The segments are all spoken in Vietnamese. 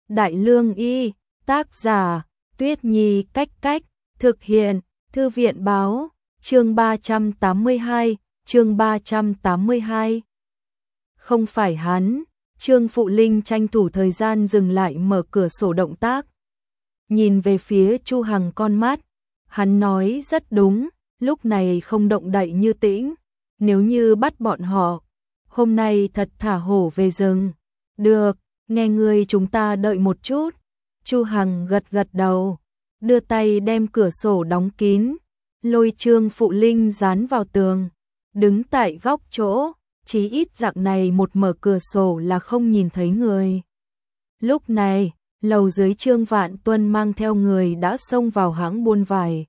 Đại Lương Y, tác giả, Tuyết Nhi Cách Cách, thực hiện, Thư viện Báo, chương 382, chương 382. Không phải hắn, Trương Phụ Linh tranh thủ thời gian dừng lại mở cửa sổ động tác. Nhìn về phía Chu Hằng con mắt, hắn nói rất đúng, lúc này không động đậy như tĩnh, nếu như bắt bọn họ, hôm nay thật thả hổ về rừng. Được, nghe ngươi chúng ta đợi một chút. Chu Hằng gật gật đầu, đưa tay đem cửa sổ đóng kín, lôi Trương Phụ Linh dán vào tường, đứng tại góc chỗ, chí ít dạng này một mở cửa sổ là không nhìn thấy người. Lúc này, lầu dưới Trương Vạn Tuân mang theo người đã xông vào hãng buôn vải.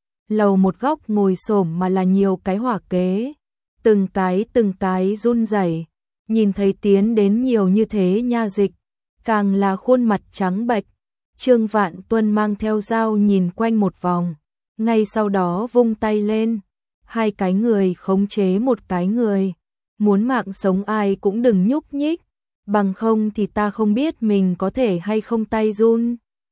Lầu một góc ngồi xổm mà là nhiều cái hỏa kế, từng cái run rẩy, nhìn thấy tiến đến nhiều như thế nha dịch, càng là khuôn mặt trắng bệch. Trương Vạn Tuân mang theo dao nhìn quanh một vòng, ngay sau đó vung tay lên, hai cái người khống chế một cái người, muốn mạng sống ai cũng đừng nhúc nhích, bằng không thì ta không biết mình có thể hay không tay run.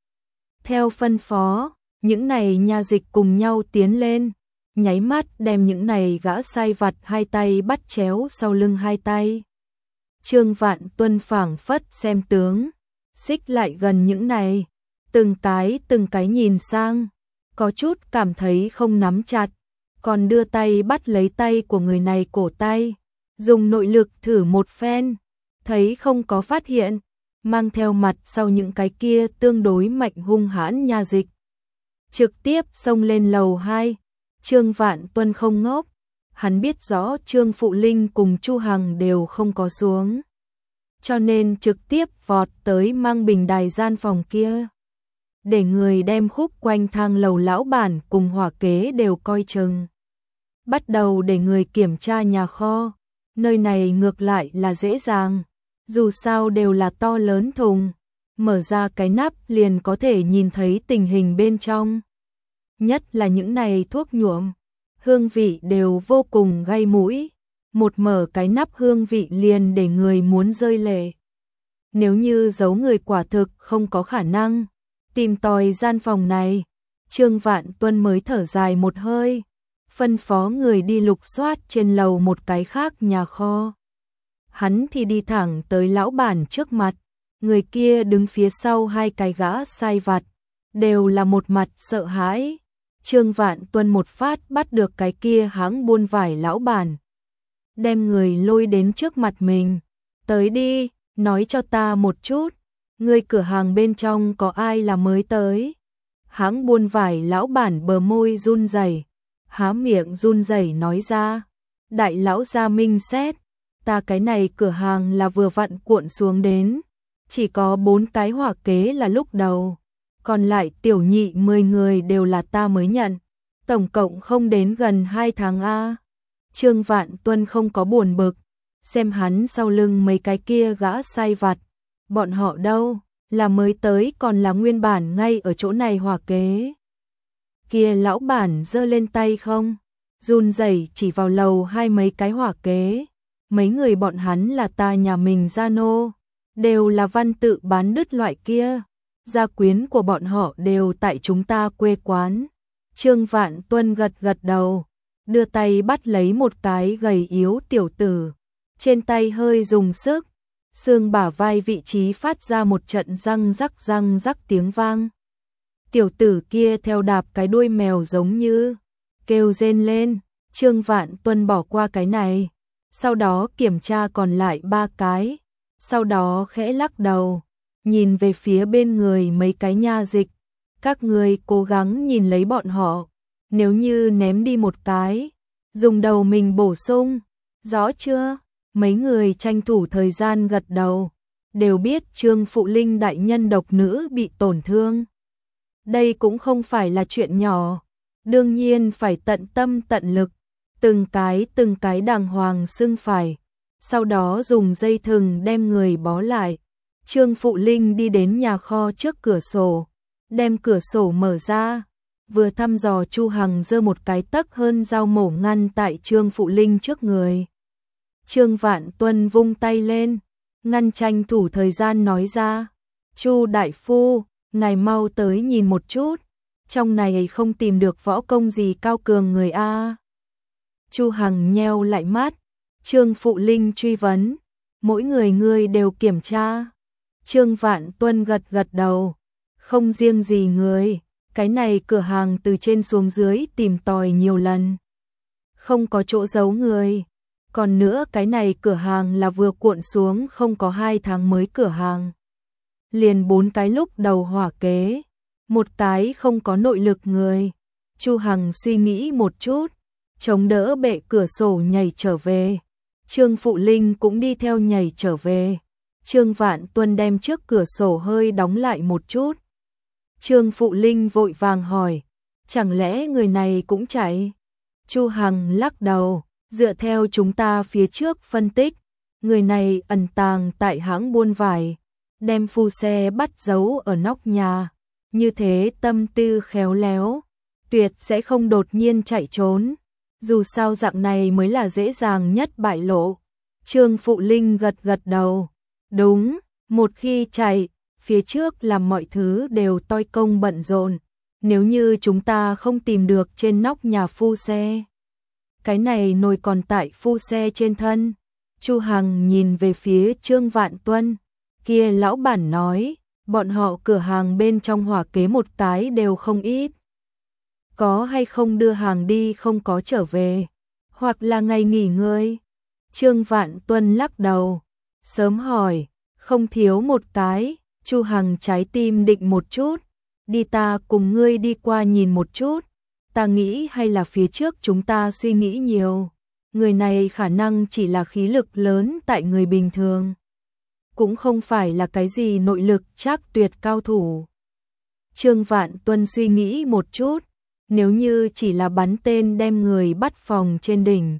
Theo phân phó, những này nha dịch cùng nhau tiến lên, nháy mắt đem những này gã sai vặt hai tay bắt chéo sau lưng hai tay. Trương Vạn Tuân phảng phất xem tướng, xích lại gần những này, từng cái nhìn sang, có chút cảm thấy không nắm chặt, còn đưa tay bắt lấy tay của người này cổ tay, dùng nội lực thử một phen, thấy không có phát hiện, mang theo mặt sau những cái kia tương đối mạnh hung hãn nha dịch. Trực tiếp xông lên lầu 2, Trương Vạn Tuân không ngốc, hắn biết rõ Trương Phụ Linh cùng Chu Hằng đều không có xuống, cho nên trực tiếp vọt tới mang bình đài gian phòng kia, để người đem khúc quanh thang lầu lão bản cùng hỏa kế đều coi chừng. Bắt đầu để người kiểm tra nhà kho, nơi này ngược lại là dễ dàng, dù sao đều là to lớn thùng, mở ra cái nắp liền có thể nhìn thấy tình hình bên trong. Nhất là những này thuốc nhuộm, hương vị đều vô cùng gây mũi, một mở cái nắp hương vị liền để người muốn rơi lệ. Nếu như giấu người quả thực không có khả năng tìm tòi gian phòng này, Trương Vạn Tuân mới thở dài một hơi, phân phó người đi lục soát trên lầu một cái khác nhà kho. Hắn thì đi thẳng tới lão bản trước mặt, người kia đứng phía sau hai cái gã sai vặt, đều là một mặt sợ hãi. Trương Vạn Tuân một phát bắt được cái kia hãng buôn vải lão bản, đem người lôi đến trước mặt mình, tới đi, nói cho ta một chút, người cửa hàng bên trong có ai là mới tới? Hãng buôn vải lão bản bờ môi run rẩy, há miệng run rẩy nói ra, đại lão gia minh xét, ta cái này cửa hàng là vừa vặn cuộn xuống đến, chỉ có 4 cái hỏa kế là lúc đầu, còn lại tiểu nhị 10 người đều là ta mới nhận, tổng cộng không đến gần 2 tháng a. Trương Vạn Tuân không có buồn bực, xem hắn sau lưng mấy cái kia gã sai vặt, bọn họ đâu, là mới tới còn là nguyên bản ngay ở chỗ này hỏa kế. Kia lão bản giơ lên tay không, run rẩy chỉ vào lầu hai mấy cái hỏa kế, mấy người bọn hắn là ta nhà mình gia nô, đều là văn tự bán đứt loại kia, gia quyến của bọn họ đều tại chúng ta quê quán. Trương Vạn Tuân gật gật đầu, đưa tay bắt lấy một cái gầy yếu tiểu tử, trên tay hơi dùng sức, xương bả vai vị trí phát ra một trận răng rắc tiếng vang. Tiểu tử kia theo đạp cái đuôi mèo giống như kêu rên lên, Trương Vạn Tuân bỏ qua cái này, sau đó kiểm tra còn lại 3 cái, sau đó khẽ lắc đầu, nhìn về phía bên người mấy cái nha dịch, các người cố gắng nhìn lấy bọn họ, nếu như ném đi một cái, dùng đầu mình bổ sung, rõ chưa? Mấy người tranh thủ thời gian gật đầu, đều biết Trương Phụ Linh đại nhân độc nữ bị tổn thương. Đây cũng không phải là chuyện nhỏ, đương nhiên phải tận tâm tận lực, từng cái đàng hoàng xưng phải, sau đó dùng dây thừng đem người bó lại. Trương Phụ Linh đi đến nhà kho trước cửa sổ, đem cửa sổ mở ra, vừa thăm dò Chu Hằng giơ một cái tấc hơn dao mổ ngăn tại Trương Phụ Linh trước người. Trương Vạn Tuân vung tay lên, ngăn tranh thủ thời gian nói ra, Chu đại phu, ngài mau tới nhìn một chút, trong này không tìm được võ công gì cao cường người a. Chu Hằng nheo lại mắt, Trương Phụ Linh truy vấn, mỗi người ngươi đều kiểm tra. Trương Vạn Tuân gật gật đầu, không riêng gì người, cái này cửa hàng từ trên xuống dưới tìm tòi nhiều lần, không có chỗ giấu người. Còn nữa cái này cửa hàng là vừa cuộn xuống không có 2 tháng mới cửa hàng. Liền 4 cái lúc đầu hỏa kế, một cái không có nội lực người. Chu Hằng suy nghĩ một chút, chống đỡ bệ cửa sổ nhảy trở về. Trương Phụ Linh cũng đi theo nhảy trở về. Trương Vạn Tuân đem trước cửa sổ hơi đóng lại một chút. Trương Phụ Linh vội vàng hỏi, chẳng lẽ người này cũng chạy? Chu Hằng lắc đầu, dựa theo chúng ta phía trước phân tích, người này ẩn tàng tại hãng buôn vải, đem phu xe bắt giấu ở nóc nhà, như thế tâm tư khéo léo, tuyệt sẽ không đột nhiên chạy trốn, dù sao dạng này mới là dễ dàng nhất bại lộ. Trương Phụ Linh gật gật đầu, đúng, một khi chạy, phía trước làm mọi thứ đều toi công bận rộn, nếu như chúng ta không tìm được trên nóc nhà phu xe, cái này nồi còn tại phu xe trên thân. Chu Hằng nhìn về phía Trương Vạn Tuân, kia lão bản nói, bọn họ cửa hàng bên trong hỏa kế một cái đều không ít. Có hay không đưa hàng đi không có trở về, hoặc là ngày nghỉ ngơi? Trương Vạn Tuân lắc đầu, sớm hỏi, không thiếu một cái. Chu Hằng trái tim định một chút, đi ta cùng ngươi đi qua nhìn một chút. Ta nghĩ hay là phía trước chúng ta suy nghĩ nhiều, người này khả năng chỉ là khí lực lớn tại người bình thường, cũng không phải là cái gì nội lực chắc tuyệt cao thủ. Trương Vạn Tuân suy nghĩ một chút, nếu như chỉ là bắn tên đem người bắt phòng trên đỉnh,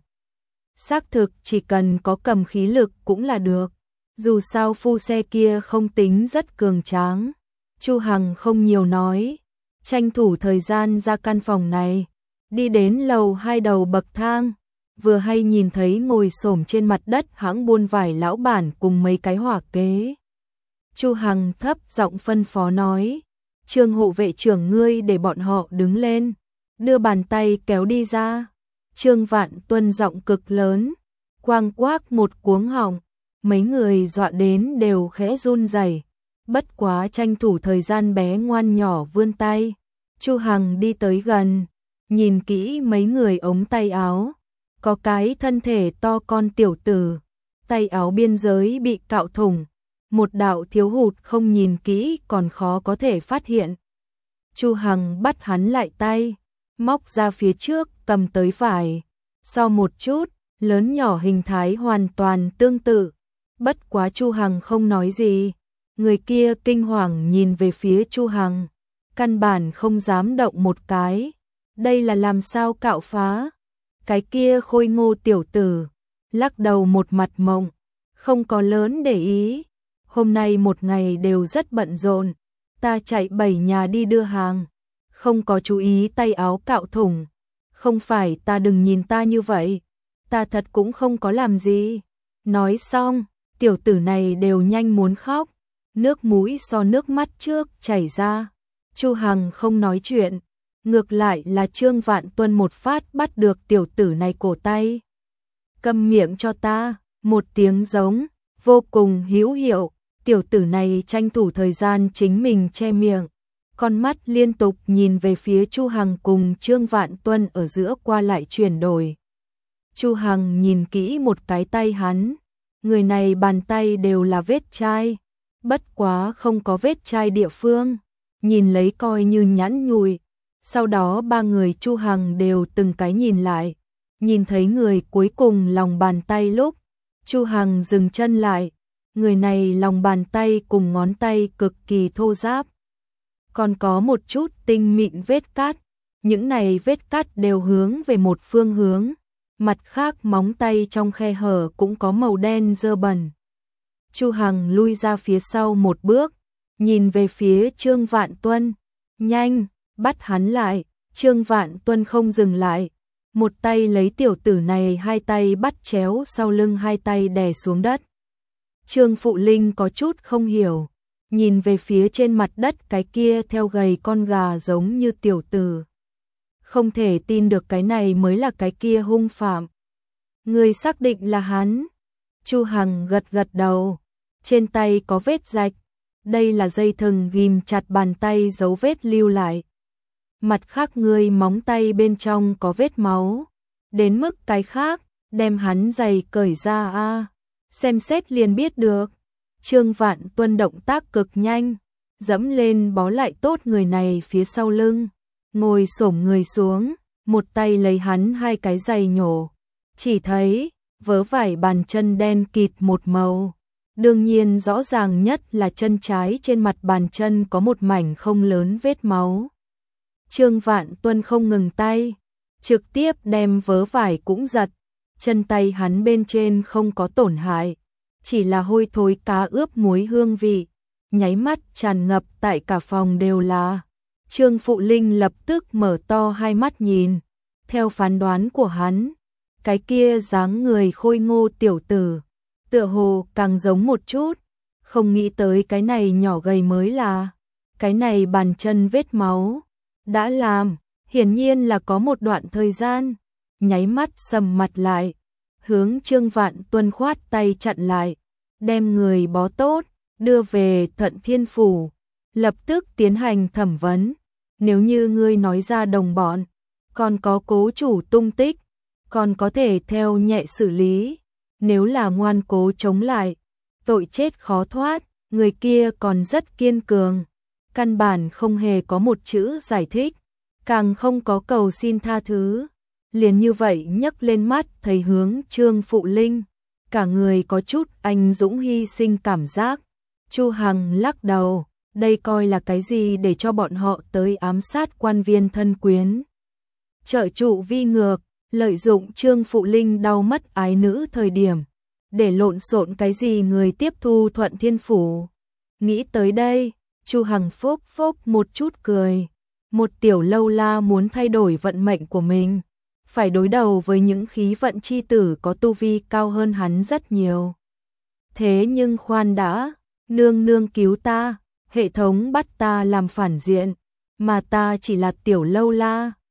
xác thực chỉ cần có cầm khí lực cũng là được, dù sao phu xe kia không tính rất cường tráng. Chu Hằng không nhiều nói, tranh thủ thời gian ra căn phòng này, đi đến lầu 2 đầu bậc thang, vừa hay nhìn thấy ngồi xổm trên mặt đất hãng buôn vải lão bản cùng mấy cái hỏa kế. Chu Hằng thấp giọng phân phó nói, Trương hộ vệ trưởng ngươi để bọn họ đứng lên, đưa bàn tay kéo đi ra. Trương Vạn Tuân giọng cực lớn, quang quác một cuống họng, mấy người dọa đến đều khẽ run rẩy. Bất quá tranh thủ thời gian bé ngoan nhỏ vươn tay. Chu Hằng đi tới gần, nhìn kỹ mấy người ống tay áo, có cái thân thể to con tiểu tử, tay áo biên giới bị cạo thủng, một đạo thiếu hụt không nhìn kỹ còn khó có thể phát hiện. Chu Hằng bắt hắn lại tay, móc ra phía trước cầm tới vải, so một chút, lớn nhỏ hình thái hoàn toàn tương tự. Bất quá Chu Hằng không nói gì, người kia kinh hoàng nhìn về phía Chu Hằng, căn bản không dám động một cái. Đây là làm sao cạo phá? Cái kia khôi ngô tiểu tử lắc đầu một mặt mộng, không có lớn để ý. Hôm nay một ngày đều rất bận rộn, ta chạy 7 nhà đi đưa hàng, không có chú ý tay áo cạo thủng. Không phải ta, đừng nhìn ta như vậy, ta thật cũng không có làm gì. Nói xong, tiểu tử này đều nhanh muốn khóc, nước mũi so nước mắt trước chảy ra. Chu Hằng không nói chuyện, ngược lại là Trương Vạn Tuân một phát bắt được tiểu tử này cổ tay. Câm miệng cho ta, một tiếng giống, vô cùng hữu hiệu, tiểu tử này tranh thủ thời gian chính mình che miệng, con mắt liên tục nhìn về phía Chu Hằng cùng Trương Vạn Tuân ở giữa qua lại chuyển đổi. Chu Hằng nhìn kỹ một cái tay hắn, người này bàn tay đều là vết chai, bất quá không có vết chai địa phương, nhìn lấy coi như nhẵn nhụi. Sau đó ba người Chu Hằng đều từng cái nhìn lại, nhìn thấy người cuối cùng lòng bàn tay lúc, Chu Hằng dừng chân lại, người này lòng bàn tay cùng ngón tay cực kỳ thô ráp, còn có một chút tinh mịn vết cát, những này vết cát đều hướng về một phương hướng, mặt khác móng tay trong khe hở cũng có màu đen dơ bẩn. Chu Hằng lui ra phía sau một bước, nhìn về phía Trương Vạn Tuân, nhanh, bắt hắn lại. Trương Vạn Tuân không dừng lại, một tay lấy tiểu tử này, hai tay bắt chéo sau lưng, hai tay đè xuống đất. Trương Phụ Linh có chút không hiểu, nhìn về phía trên mặt đất cái kia theo gầy con gà giống như tiểu tử. Không thể tin được cái này mới là cái kia hung phạm. Người xác định là hắn. Chu Hằng gật gật đầu. Trên tay có vết rạch. Đây là dây thừng ghim chặt bàn tay dấu vết lưu lại. Mặt khác người móng tay bên trong có vết máu. Đến mức cái khác, đem hắn giày cởi ra a, xem xét liền biết được. Trương Vạn Tuân động tác cực nhanh, dẫm lên bó lại tốt người này phía sau lưng, ngồi xổm người xuống, một tay lấy hắn hai cái giày nhổ. Chỉ thấy, vớ vải bàn chân đen kịt một màu. Đương nhiên rõ ràng nhất là chân trái trên mặt bàn chân có một mảnh không lớn vết máu. Trương Vạn Tuân không ngừng tay, trực tiếp đem vớ vải cũng giật. Chân tay hắn bên trên không có tổn hại, chỉ là hôi thối cá ướp muối hương vị, nháy mắt tràn ngập tại cả phòng đều là. Trương Phụ Linh lập tức mở to hai mắt nhìn, theo phán đoán của hắn, cái kia dáng người khôi ngô tiểu tử, tựa hồ càng giống một chút, không nghĩ tới cái này nhỏ gầy mới là, cái này bàn chân vết máu, đã làm, hiển nhiên là có một đoạn thời gian, nháy mắt sầm mặt lại, hướng Trương Vạn Tuân khoát tay chặn lại, đem người bó tốt, đưa về Thuận Thiên Phủ, lập tức tiến hành thẩm vấn, nếu như ngươi nói ra đồng bọn, còn có cố chủ tung tích, còn có thể theo nhẹ xử lý, nếu là ngoan cố chống lại, tội chết khó thoát, người kia còn rất kiên cường, căn bản không hề có một chữ giải thích, càng không có cầu xin tha thứ. Liền như vậy nhấc lên mắt thấy hướng Trương Phụ Linh, cả người có chút anh dũng hy sinh cảm giác. Chu Hằng lắc đầu, đây coi là cái gì để cho bọn họ tới ám sát quan viên thân quyến. Trợ trụ vi ngược, lợi dụng Trương Phụ Linh đau mất ái nữ thời điểm, để lộn xộn cái gì người tiếp thu Thuận Thiên Phủ. Nghĩ tới đây, Chu Hằng phốc phốc một chút cười, một tiểu lâu la muốn thay đổi vận mệnh của mình, phải đối đầu với những khí vận chi tử có tu vi cao hơn hắn rất nhiều. Thế nhưng khoan đã, nương nương cứu ta, hệ thống bắt ta làm phản diện, mà ta chỉ là tiểu lâu la,